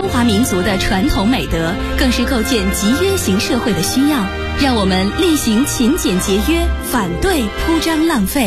中华民族的传统美德，更是构建集约型社会的需要。让我们厉行勤俭节约，反对铺张浪费。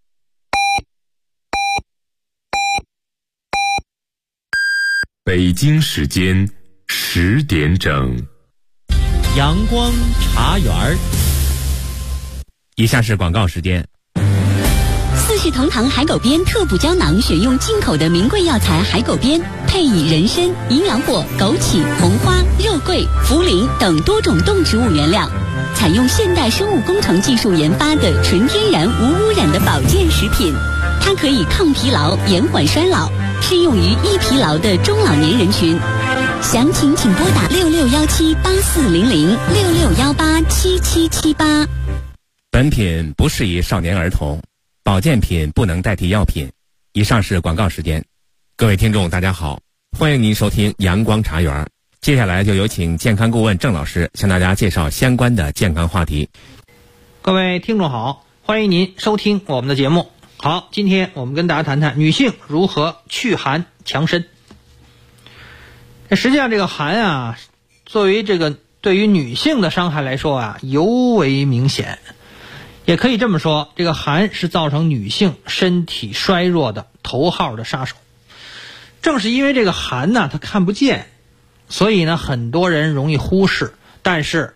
北京时间10点整， 阳光茶园儿。以下是广告时间。 四世同堂海狗鞭特补胶囊，选用进口的名贵药材海狗鞭，配以人参、营养果、枸杞、红花、肉桂、茯苓等多种动植物原料，采用现代生物工程技术研发的纯天然无污染的保健食品。它可以抗疲劳、延缓衰老，适用于易疲劳的中老年人群。详情请拨打6617840066187778。 本品不适宜少年儿童，保健品不能代替药品。以上是广告时间。各位听众大家好，欢迎您收听阳光茶园。接下来就有请健康顾问郑老师向大家介绍相关的健康话题。 各位听众好，欢迎您收听我们的节目。好，今天我们跟大家谈谈女性如何祛寒强身。实际上这个寒啊，作为这个对于女性的伤害来说啊，尤为明显。也可以这么说，这个寒是造成女性身体衰弱的头号的杀手。正是因为这个寒呢，它看不见，所以呢，很多人容易忽视。但是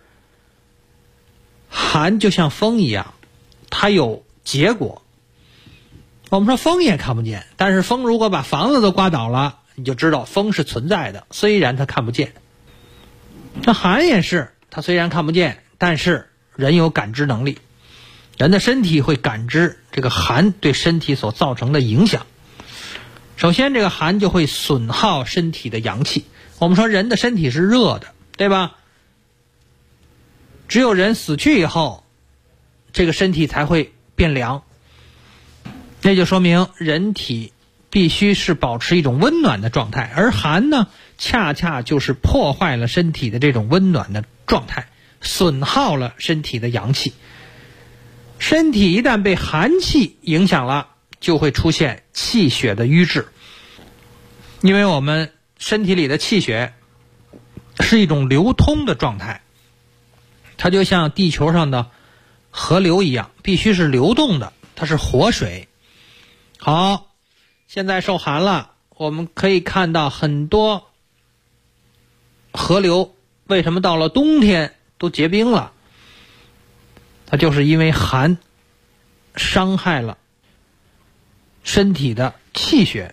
寒就像风一样，它有结果。我们说风也看不见，但是风如果把房子都刮倒了，你就知道风是存在的，虽然它看不见。那寒也是，它虽然看不见，但是人有感知能力，人的身体会感知这个寒对身体所造成的影响。首先这个寒就会损耗身体的阳气。我们说人的身体是热的，对吧？只有人死去以后，这个身体才会变凉。那就说明人体必须是保持一种温暖的状态，而寒呢，恰恰就是破坏了身体的这种温暖的状态，损耗了身体的阳气。身体一旦被寒气影响了，就会出现气血的瘀滞。因为我们身体里的气血是一种流通的状态，它就像地球上的河流一样，必须是流动的，它是活水。好，现在受寒了，我们可以看到很多河流为什么到了冬天都结冰了？它就是因为寒伤害了身体的气血。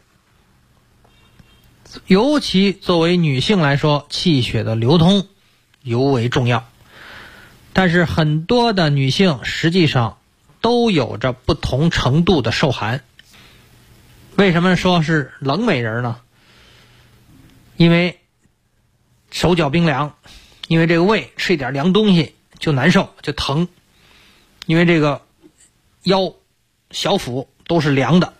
尤其作为女性来说，气血的流通尤为重要。但是很多的女性实际上都有着不同程度的受寒。为什么说是冷美人呢？因为手脚冰凉，因为这个胃吃一点凉东西就难受就疼，因为这个腰小腹都是凉的。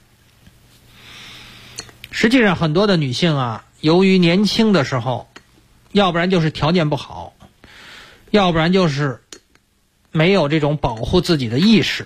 实际上很多的女性啊，由于年轻的时候要不然就是条件不好，要不然就是没有这种保护自己的意识。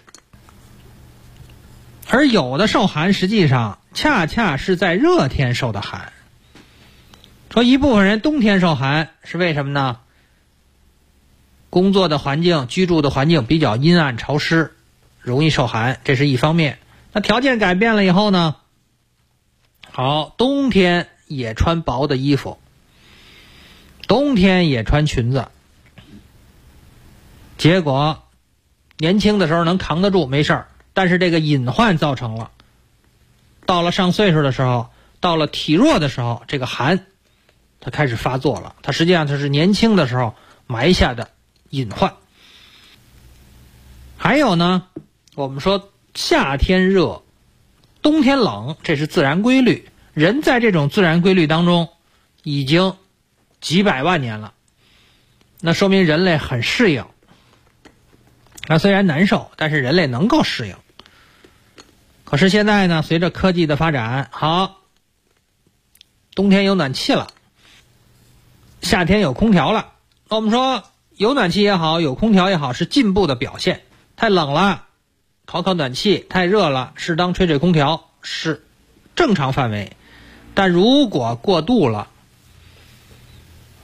而有的受寒实际上恰恰是在热天受的寒。说一部分人冬天受寒是为什么呢？工作的环境、居住的环境比较阴暗潮湿，容易受寒，这是一方面。那条件改变了以后呢，好，冬天也穿薄的衣服，冬天也穿裙子，结果年轻的时候能扛得住没事儿，但是这个隐患造成了，到了上岁数的时候，到了体弱的时候，这个寒它开始发作了。它实际上它是年轻的时候埋下的隐患。还有呢，我们说夏天热，冬天冷，这是自然规律。人在这种自然规律当中已经几百万年了，那说明人类很适应。那虽然难受，但是人类能够适应。可是现在呢，随着科技的发展，好，冬天有暖气了，夏天有空调了。我们说有暖气也好，有空调也好，是进步的表现。太冷了，烤暖气；太热了，适当吹空调，是正常范围。但如果过度了，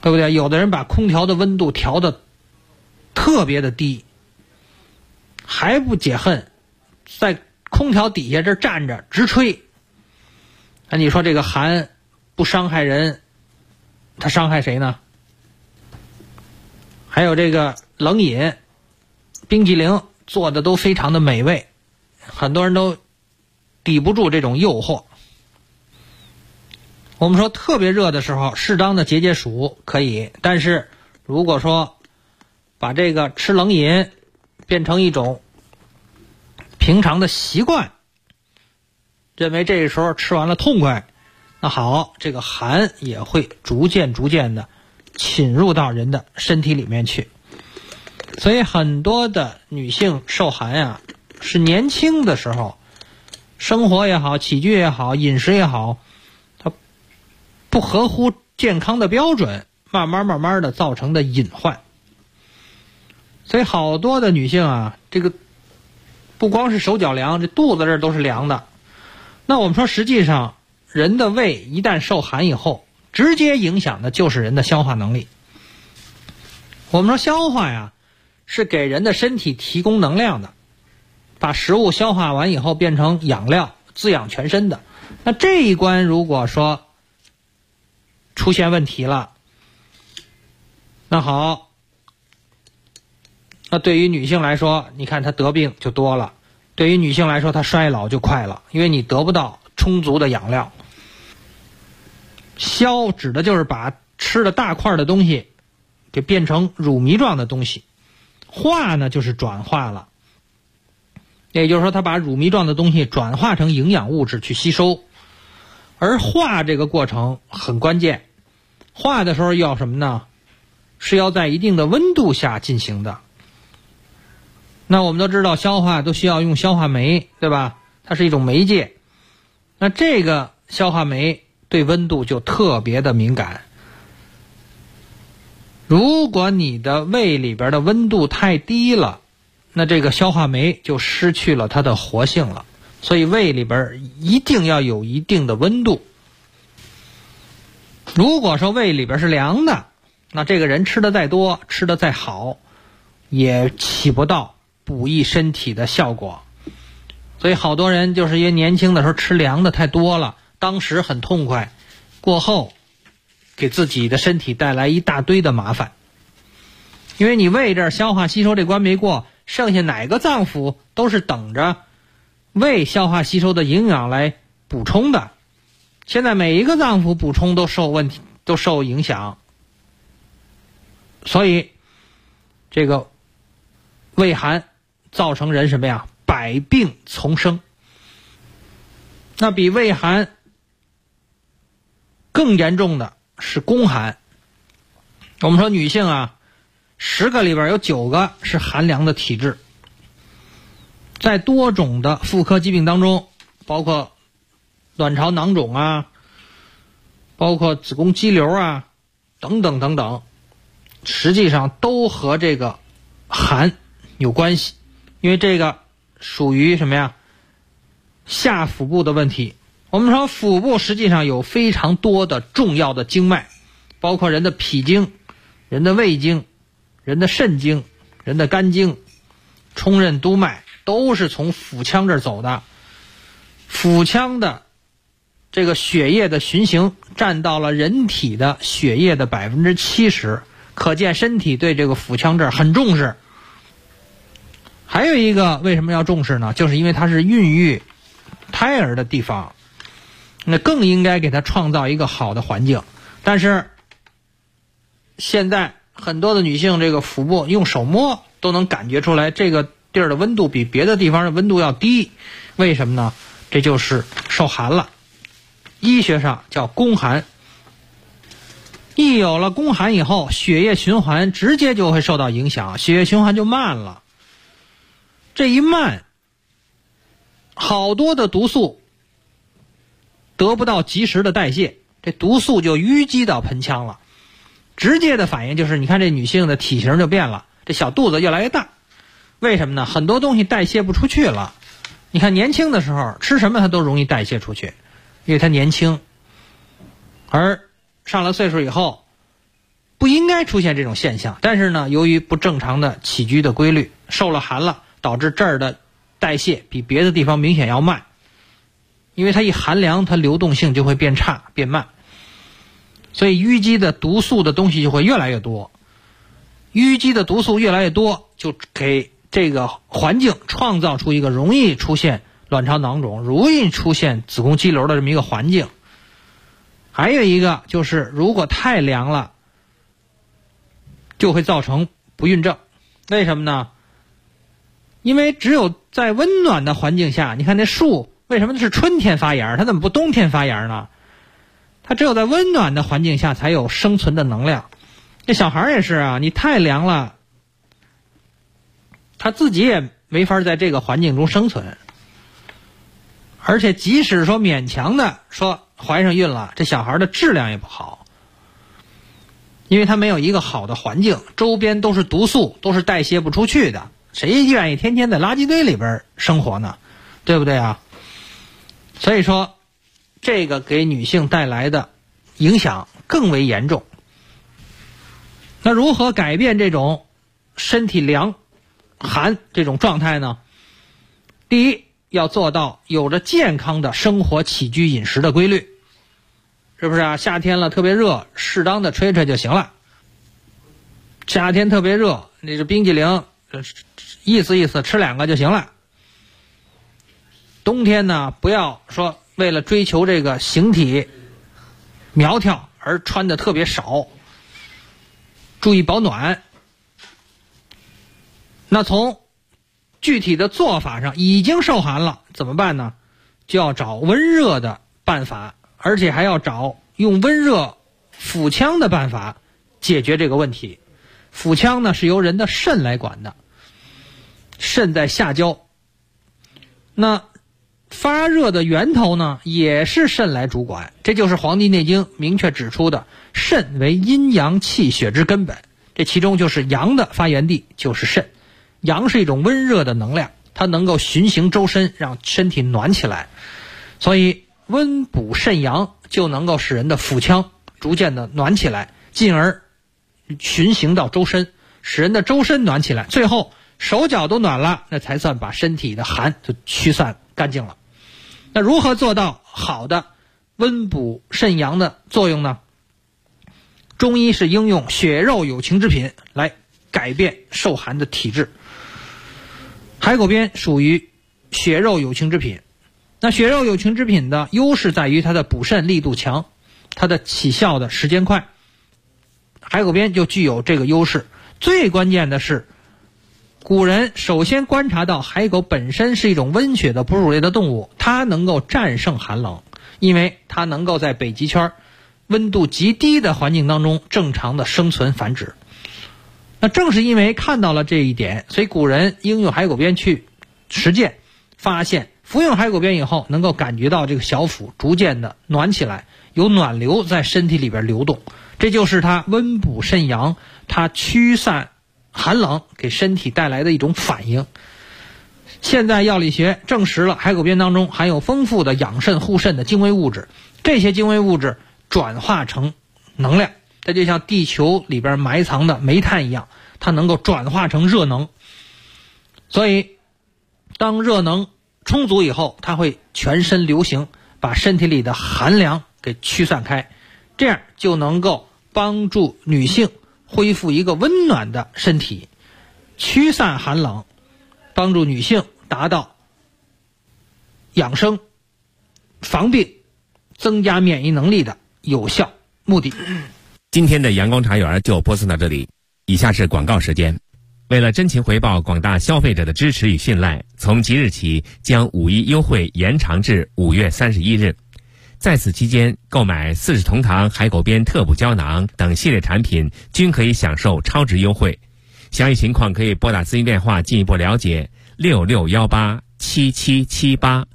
对不对？有的人把空调的温度调得特别的低，还不解恨，在空调底下这站着直吹。那你说这个寒不伤害人，它伤害谁呢？还有这个冷饮、冰激凌做的都非常的美味，很多人都抵不住这种诱惑。我们说特别热的时候适当的解暑可以，但是如果说把这个吃冷饮变成一种平常的习惯，认为这个时候吃完了痛快，那好，这个寒也会逐渐的侵入到人的身体里面去。所以很多的女性受寒啊，是年轻的时候生活也好，起居也好，饮食也好，它不合乎健康的标准，慢慢的造成的隐患。所以好多的女性啊，这个不光是手脚凉，这肚子这儿都是凉的。那我们说实际上人的胃一旦受寒以后，直接影响的就是人的消化能力。我们说消化呀，是给人的身体提供能量的，把食物消化完以后变成养料，滋养全身的。那这一关如果说出现问题了，那好，那对于女性来说，你看她得病就多了，对于女性来说她衰老就快了，因为你得不到充足的养料。消指的就是把吃的大块的东西给变成乳糜状的东西，化呢就是转化了，也就是说它把乳糜状的东西转化成营养物质去吸收。而化这个过程很关键，化的时候要什么呢？是要在一定的温度下进行的。那我们都知道消化都需要用消化酶，对吧？它是一种媒介。那这个消化酶对温度就特别的敏感。如果你的胃里边的温度太低了，那这个消化酶就失去了它的活性了。所以胃里边一定要有一定的温度。如果说胃里边是凉的，那这个人吃的再多，吃的再好，也起不到补益身体的效果。所以好多人就是因为年轻的时候吃凉的太多了，当时很痛快，过后给自己的身体带来一大堆的麻烦。因为你胃这儿消化吸收这关没过，剩下哪个脏腑都是等着胃消化吸收的营养来补充的。现在每一个脏腑补充都受问题，都受影响。所以这个胃寒造成人什么呀？百病丛生。那比胃寒更严重的是宫寒。我们说女性啊，10个里边有9个是寒凉的体质。在多种的妇科疾病当中，包括卵巢囊肿啊，包括子宫肌瘤啊，等等，实际上都和这个寒有关系。因为这个属于什么呀？下腹部的问题。我们说腹部实际上有非常多的重要的经脉，包括人的脾经、人的胃经、人的肾经、人的肝经、冲任督脉，都是从腹腔这儿走的。腹腔的这个血液的循行占到了人体的血液的70%，可见身体对这个腹腔这儿很重视。还有一个为什么要重视呢？就是因为它是孕育胎儿的地方，那更应该给它创造一个好的环境。但是现在很多的女性这个腹部用手摸都能感觉出来，这个地儿的温度比别的地方的温度要低。为什么呢？这就是受寒了，医学上叫宫寒。一有了宫寒以后，血液循环直接就会受到影响，血液循环就慢了。这一慢，好多的毒素得不到及时的代谢，这毒素就淤积到盆腔了。直接的反应就是，你看这女性的体型就变了，这小肚子越来越大。为什么呢？很多东西代谢不出去了。你看年轻的时候吃什么它都容易代谢出去，因为它年轻。而上了岁数以后， 不应该出现这种现象，但是呢，由于不正常的起居的规律，受了寒了，导致这儿的代谢比别的地方明显要慢，因为它一寒凉，它流动性就会变差变慢，所以淤积的毒素的东西就会越来越多，淤积的毒素越来越多，就给这个环境创造出一个容易出现卵巢囊肿、容易出现子宫肌瘤的这么一个环境。还有一个就是，如果太凉了，就会造成不孕症。为什么呢？因为只有在温暖的环境下，你看那树为什么是春天发芽，它怎么不冬天发芽呢？它只有在温暖的环境下才有生存的能量。这小孩也是啊，你太凉了，他自己也没法在这个环境中生存。而且即使说勉强的说怀上孕了，这小孩的质量也不好，因为他没有一个好的环境，周边都是毒素，都是代谢不出去的，谁愿意天天在垃圾堆里边生活呢？对不对啊？所以说这个给女性带来的影响更为严重。那如何改变这种身体凉寒这种状态呢？第一，要做到有着健康的生活起居饮食的规律，是不是啊？夏天了特别热，适当的吹吹就行了。夏天特别热，那是冰激凌意思意思吃2个就行了。冬天呢，不要说为了追求这个形体苗条而穿的特别少，注意保暖。那从具体的做法上，已经受寒了怎么办呢？就要找温热的办法，而且还要找用温热腹腔的办法解决这个问题。腹腔呢是由人的肾来管的，肾在下焦，那发热的源头呢也是肾来主管，这就是《黄帝内经》明确指出的，肾为阴阳气血之根本，这其中就是阳的发源地就是肾。阳是一种温热的能量，它能够循行周身，让身体暖起来，所以温补肾阳就能够使人的腹腔逐渐的暖起来，进而循行到周身，使人的周身暖起来，最后手脚都暖了，那才算把身体的寒就驱散干净了。那如何做到好的温补肾阳的作用呢？中医是应用血肉有情之品来改变受寒的体质。海狗鞭属于血肉有情之品。那血肉有情之品的优势在于它的补肾力度强，它的起效的时间快，海狗鞭就具有这个优势。最关键的是，古人首先观察到海狗本身是一种温血的哺乳类的动物，它能够战胜寒冷，因为它能够在北极圈温度极低的环境当中正常的生存繁殖。那正是因为看到了这一点，所以古人应用海狗鞭去实践，发现服用海狗鞭以后能够感觉到这个小腹逐渐的暖起来，有暖流在身体里边流动，这就是它温补肾阳，它驱散寒冷给身体带来的一种反应。现在药理学证实了海狗鞭当中含有丰富的养肾护肾的精微物质，这些精微物质转化成能量，它就像地球里边埋藏的煤炭一样，它能够转化成热能。所以当热能充足以后，它会全身流行，把身体里的寒凉给驱散开，这样就能够帮助女性恢复一个温暖的身体，驱散寒冷，帮助女性达到养生、防病、增加免疫能力的有效目的。 今天的阳光茶园就播送到这里，以下是广告时间。为了真情回报广大消费者的支持与信赖，从即日起将5·1优惠延长至5月31日。在此期间，购买40同堂海狗鞭特补胶囊等系列产品均可以享受超值优惠。详细情况可以拨打咨询电话进一步了解，66187778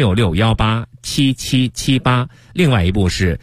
66187778，另外一部是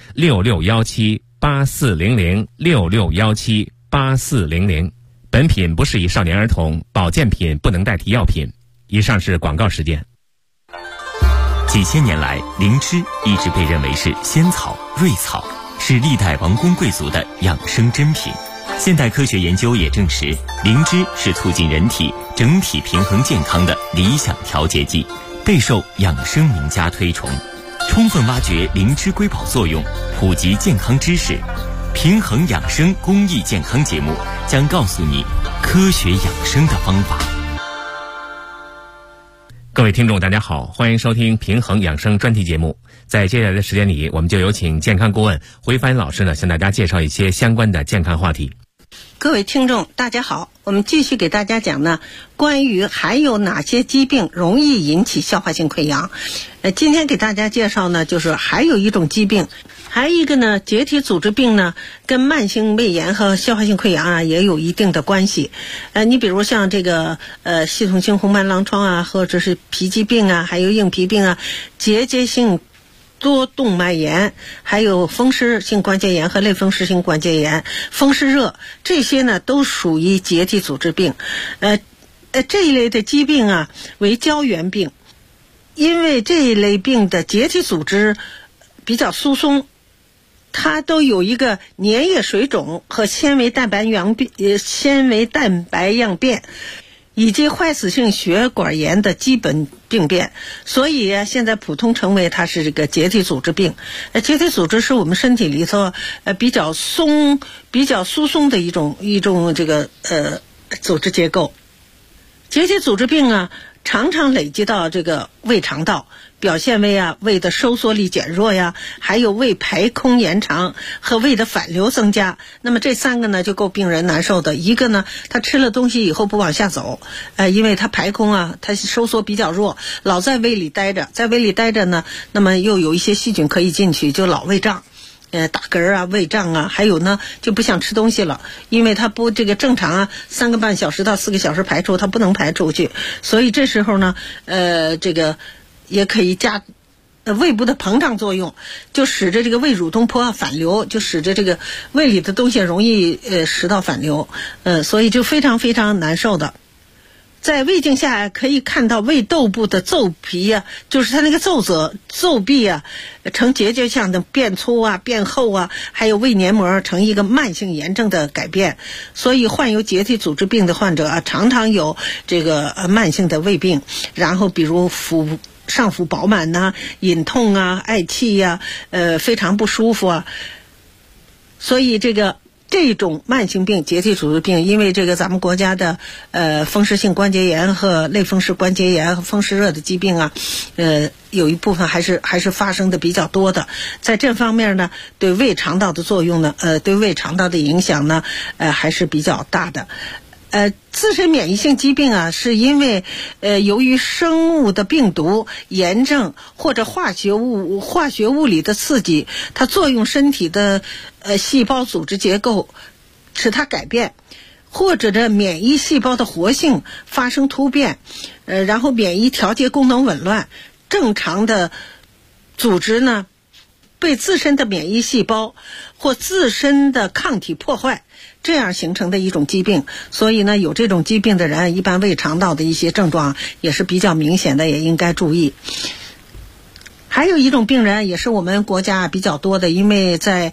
66178400 66178400。本品不适宜少年儿童，保健品不能代替药品。以上是广告时间。 几千年来，灵芝一直被认为是仙草、瑞草，是历代王公贵族的养生珍品。 现代科学研究也证实，灵芝是促进人体整体平衡健康的理想调节剂，备受养生名家推崇。充分挖掘灵芝瑰宝作用，普及健康知识，平衡养生公益健康节目将告诉你科学养生的方法。 各位听众大家好，欢迎收听平衡养生专题节目。在接下来的时间里，我们就有请健康顾问回帆老师呢，向大家介绍一些相关的健康话题。 各位听众大家好，我们继续给大家讲呢，关于还有哪些疾病容易引起消化性溃疡。今天给大家介绍呢，就是还有一种疾病，还有一个呢，结缔组织病呢，跟慢性胃炎和消化性溃疡啊也有一定的关系。你比如像这个系统性红斑狼疮啊，或者是脾疾病啊，还有硬皮病啊，结节性多动脉炎，还有风湿性关节炎和类风湿性关节炎、风湿热，这些呢都属于结缔组织病。这一类的疾病啊为胶原病，因为这一类病的结缔组织比较疏松，它都有一个粘液水肿和纤维蛋白样变，以及坏死性血管炎的基本病变，所以现在普通称为它是这个结缔组织病。结缔组织是我们身体里头比较疏松的一种这个组织结构。结缔组织病啊，常常累积到这个胃肠道，表现为胃的收缩力减弱呀，还有胃排空延长和胃的反流增加。那么这三个呢就够病人难受的。一个呢，他吃了东西以后不往下走，因为他排空啊，他收缩比较弱，老在胃里待着呢，那么又有一些细菌可以进去，就老胃胀。打嗝啊，胃胀啊，还有呢就不想吃东西了，因为它不这个正常啊，3个半小时到4个小时排出，它不能排出去，所以这时候呢，这个也可以加胃部的膨胀作用，就使得这个胃蠕动波反流，就使得这个胃里的东西容易食道反流，所以就非常非常难受的。在胃镜下可以看到胃窦部的皱皮啊，就是它那个皱壁啊，呈结节象的变粗啊、变厚啊，还有胃黏膜呈一个慢性炎症的改变。所以患有结缔组织病的患者啊，常常有这个慢性的胃病，然后比如上腹饱满呐、隐痛啊、嗳气呀、非常不舒服啊。所以这种慢性病结缔组织病，因为这个咱们国家的风湿性关节炎和类风湿关节炎和风湿热的疾病啊，有一部分还是发生的比较多的。在这方面呢，对胃肠道的作用呢，对胃肠道的影响呢，还是比较大的。自身免疫性疾病啊，是因为由于生物的病毒、炎症或者化学物理的刺激，它作用身体的细胞组织结构，使它改变，或者这免疫细胞的活性发生突变，然后免疫调节功能紊乱，正常的组织呢被自身的免疫细胞或自身的抗体破坏，这样形成的一种疾病。所以呢，有这种疾病的人，一般胃肠道的一些症状也是比较明显的，也应该注意。还有一种病人也是我们国家比较多的，因为在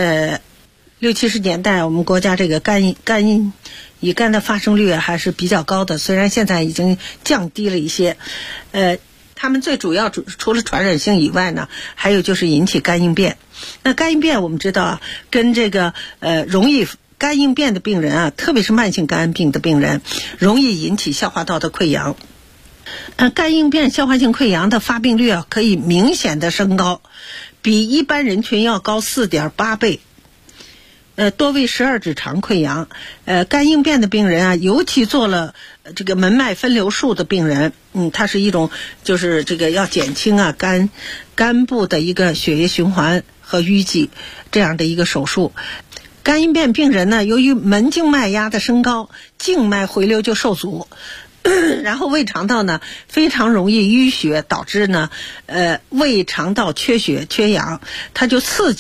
60、70年代，我们国家这个乙肝的发生率还是比较高的，虽然现在已经降低了一些。他们最主要除了传染性以外呢，还有就是引起肝硬变。那肝硬变我们知道啊，跟这个容易肝硬变的病人啊，特别是慢性肝病的病人，容易引起消化道的溃疡。肝硬变消化性溃疡的发病率啊，可以明显的升高，比一般人群要高4.8倍。多为12指肠溃疡。肝硬变的病人啊，尤其做了这个门脉分流术的病人，它是一种就是这个要减轻啊肝部的一个血液循环和淤积这样的一个手术。肝硬变病人呢，由于门静脉压的升高，静脉回流就受阻，然后胃肠道呢非常容易淤血，导致呢胃肠道缺血缺氧，它就刺激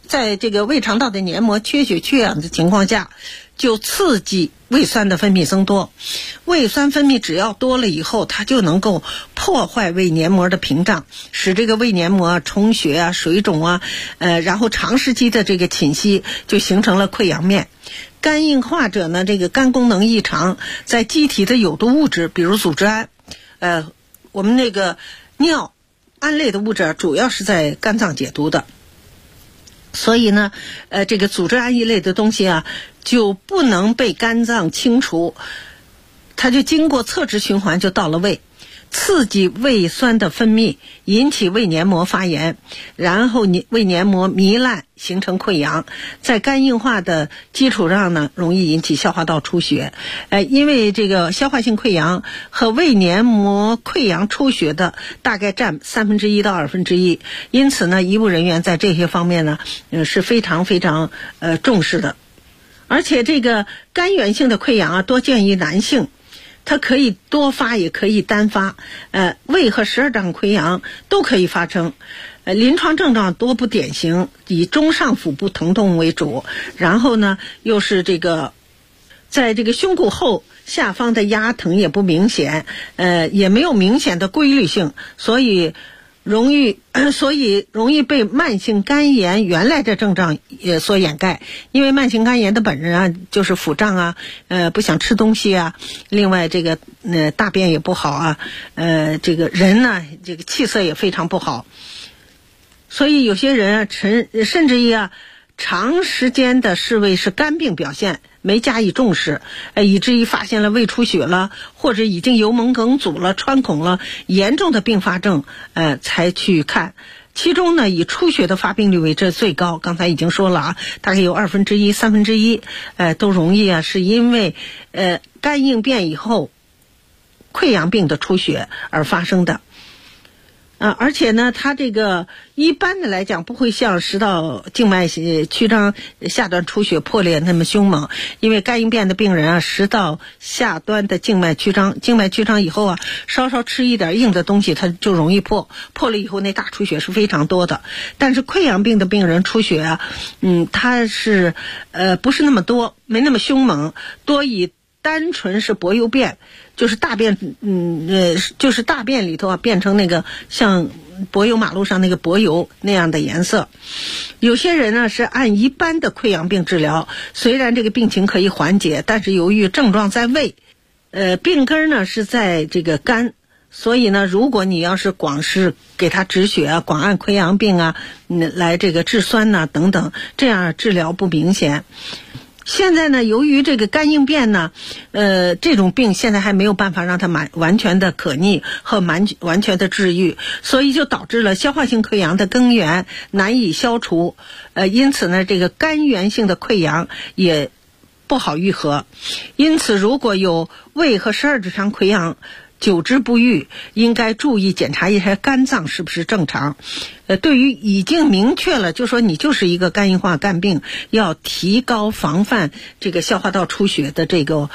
在这个胃肠道的黏膜缺血缺氧的情况下，就刺激胃酸的分泌增多。胃酸分泌只要多了以后，它就能够破坏胃黏膜的屏障，使这个胃黏膜充血啊、水肿啊，然后长时期的这个侵袭，就形成了溃疡面。肝硬化者呢，这个肝功能异常，在机体的有毒物质，比如组织胺，我们那个尿胺类的物质主要是在肝脏解毒的。所以呢，这个组织胺一类的东西啊，就不能被肝脏清除，它就经过侧支循环就到了胃，刺激胃酸的分泌，引起胃黏膜发炎，然后胃黏膜糜烂形成溃疡，在肝硬化的基础上呢，容易引起消化道出血。因为这个消化性溃疡和胃黏膜溃疡出血的大概占1/3到1/2，因此呢，医务人员在这些方面呢，是非常非常重视的。而且这个肝源性的溃疡啊，多见于男性。它可以多发也可以单发，胃和十二脏溃疡都可以发生。临床症状多不典型，以中上腹部疼痛为主，然后呢又是这个在这个胸骨后下方的压疼也不明显，也没有明显的规律性，所以容易被慢性肝炎原来的症状也所掩盖。因为慢性肝炎的本人啊，就是腹胀啊，不想吃东西啊，另外这个大便也不好啊，这个人呢，这个气色也非常不好。所以有些人啊，甚至于啊，长时间的视为是肝病表现，没加以重视，以至于发现了胃出血了，或者已经幽门梗阻了、穿孔了，严重的并发症，才去看。其中呢，以出血的发病率为这最高，刚才已经说了啊，大概有1/2、1/3，都容易啊，是因为肝硬变以后溃疡病的出血而发生的。而且呢，它这个一般的来讲不会像食道静脉曲张下端出血破裂那么凶猛，因为肝硬变的病人啊，食道下端的静脉曲张以后啊，稍稍吃一点硬的东西它就容易破了以后那大出血是非常多的。但是溃疡病的病人出血啊，它是不是那么多，没那么凶猛，多以单纯是柏油便，就是大便，就是大便里头啊变成那个像柏油马路上那个柏油那样的颜色。有些人呢是按一般的溃疡病治疗，虽然这个病情可以缓解，但是由于症状在胃，病根呢是在这个肝，所以呢，如果你要是光是给他止血啊，光按溃疡病啊，来这个治酸呐等等，这样治疗不明显。现在呢，由于这个肝硬变呢，这种病现在还没有办法让它完全的可逆和完全的治愈，所以就导致了消化性溃疡的根源难以消除，因此呢，这个肝源性的溃疡也不好愈合。因此，如果有胃和十二指肠溃疡久治不愈，应该注意检查一下肝脏是不是正常。对于已经明确了就说你就是一个肝硬化肝病，要提高防范这个消化道出血的这个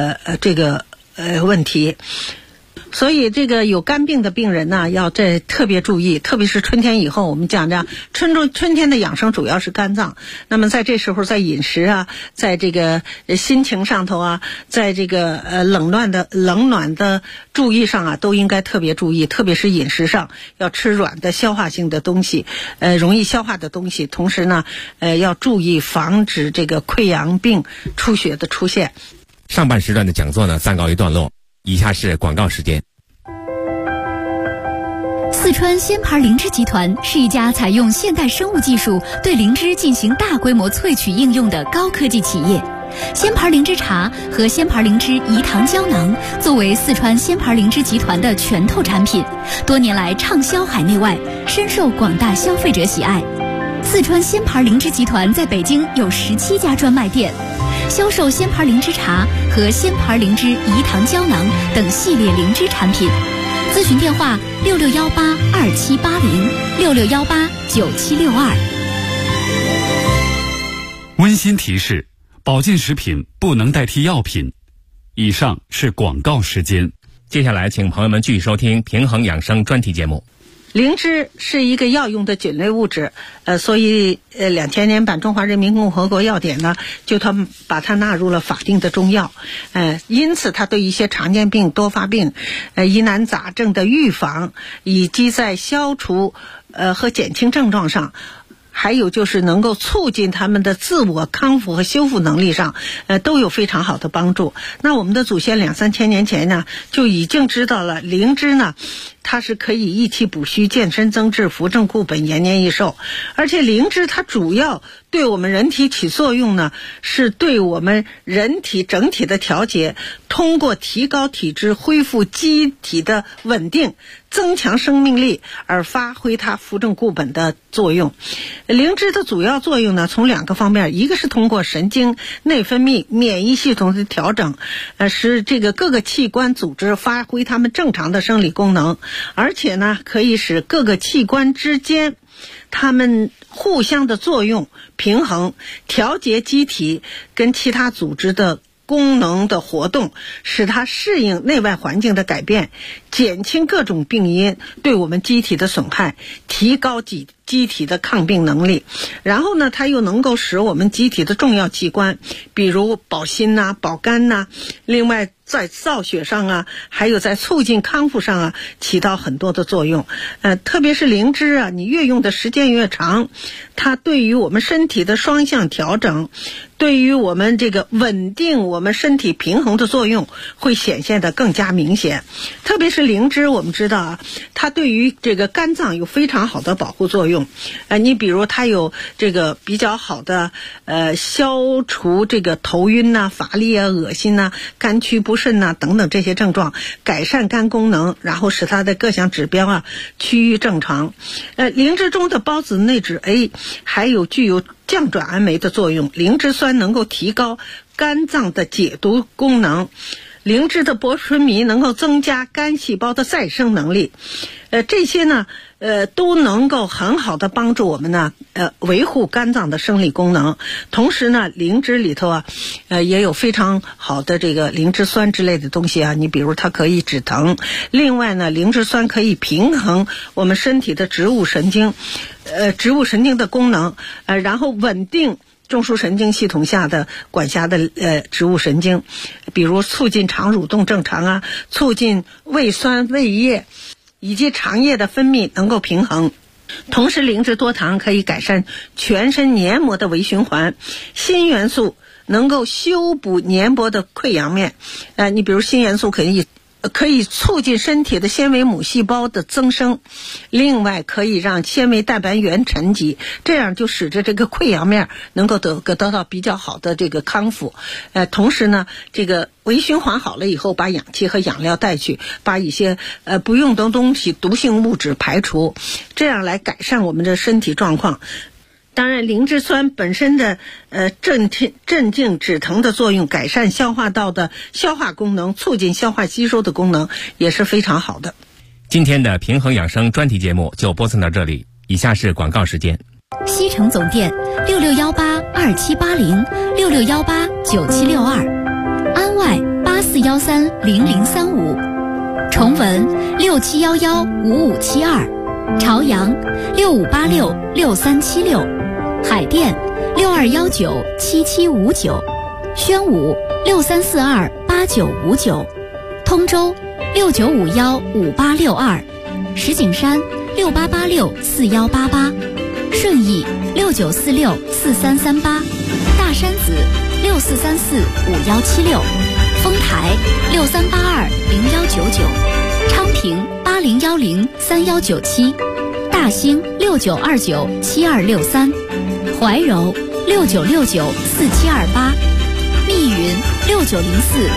问题。所以这个有肝病的病人呢，要特别注意，特别是春天以后，我们讲着春天的养生主要是肝脏。那么在这时候，在饮食啊，在这个心情上头啊，在这个冷暖的注意上啊，都应该特别注意，特别是饮食上要吃软的消化性的东西，容易消化的东西。同时呢，要注意防止这个溃疡病出血的出现。 上半时段的讲座呢，暂告一段落。以下是广告时间。 四川鲜牌灵芝集团是一家采用现代生物技术对灵芝进行大规模萃取应用的高科技企业。鲜牌灵芝茶和鲜牌灵芝饴糖胶囊作为四川鲜牌灵芝集团的拳头产品，多年来畅销海内外，深受广大消费者喜爱。四川鲜牌灵芝集团在北京有17家专卖店，销售鲜牌灵芝茶和鲜牌灵芝饴糖胶囊等系列灵芝产品。咨询电话6618278066189762。 温馨提示：保健食品不能代替药品。以上是广告时间。 接下来请朋友们继续收听平衡养生专题节目。 灵芝是一个药用的菌类物质，所以2000年版《中华人民共和国药典》呢，就把它纳入了法定的中药。因此它对一些常见病、多发病、疑难杂症的预防，以及在消除和减轻症状上，还有就是能够促进他们的自我康复和修复能力上，都有非常好的帮助。那我们的祖先2-3千年前呢，就已经知道了灵芝呢，它是可以益气补虚、健身增智、扶正固本、延年益寿。而且灵芝它主要对我们人体起作用呢，是对我们人体整体的调节，通过提高体质、恢复机体的稳定、增强生命力而发挥它扶正固本的作用。灵芝的主要作用呢，从2个方面，一个是通过神经、内分泌、免疫系统的调整，使这个各个器官组织发挥它们正常的生理功能，而且呢，可以使各个器官之间它们互相的作用平衡，调节机体跟其他组织的功能的活动，使它适应内外环境的改变，减轻各种病因对我们机体的损害，提高机体的抗病能力。然后呢，它又能够使我们机体的重要器官，比如保心呐、保肝呐，另外在造血上啊，还有在促进康复上啊，起到很多的作用。特别是灵芝啊，你越用的时间越长，它对于我们身体的双向调整，对于我们这个稳定我们身体平衡的作用会显现得更加明显。特别是灵芝，我们知道啊，它对于这个肝脏有非常好的保护作用。你比如它有这个比较好的消除这个头晕呐、乏力啊、恶心呐、肝区不顺呐等等这些症状，改善肝功能，然后使它的各项指标啊趋于正常。灵芝中的孢子内酯 A 还有具有降转氨酶的作用，灵芝酸能够提高肝脏的解毒功能，灵芝的薄醇醚能够增加肝细胞的再生能力。这些呢都能够很好的帮助我们呢维护肝脏的生理功能。同时呢，灵芝里头啊也有非常好的这个灵芝酸之类的东西啊，你比如它可以止疼。另外呢，灵芝酸可以平衡我们身体的植物神经的功能，然后稳定中枢神经系统下的管辖的植物神经，比如促进肠蠕动正常啊，促进胃酸、胃液以及肠液的分泌能够平衡。同时灵芝多糖可以改善全身黏膜的微循环，锌元素能够修补黏膜的溃疡面。你比如锌元素可以促进身体的纤维母细胞的增生，另外可以让纤维蛋白原沉积，这样就使得这个溃疡面能够得到比较好的这个康复。同时呢，这个微循环好了以后，把氧气和养料带去，把一些不用的东西、毒性物质排除，这样来改善我们的身体状况。当然灵芝酸本身的镇静止疼的作用，改善消化道的消化功能，促进消化吸收的功能也是非常好的。 今天的平衡养生专题节目就播送到这里，以下是广告时间。 西城总店66182780，66189762，安外84130035，崇文67115572，朝阳65866376。海淀62197759，宣武63428959，通州69515862，石景山68864188，顺义69464338，大山子64345176，丰台63820199，昌平80103197，大兴69297263，怀柔69694728，密云6904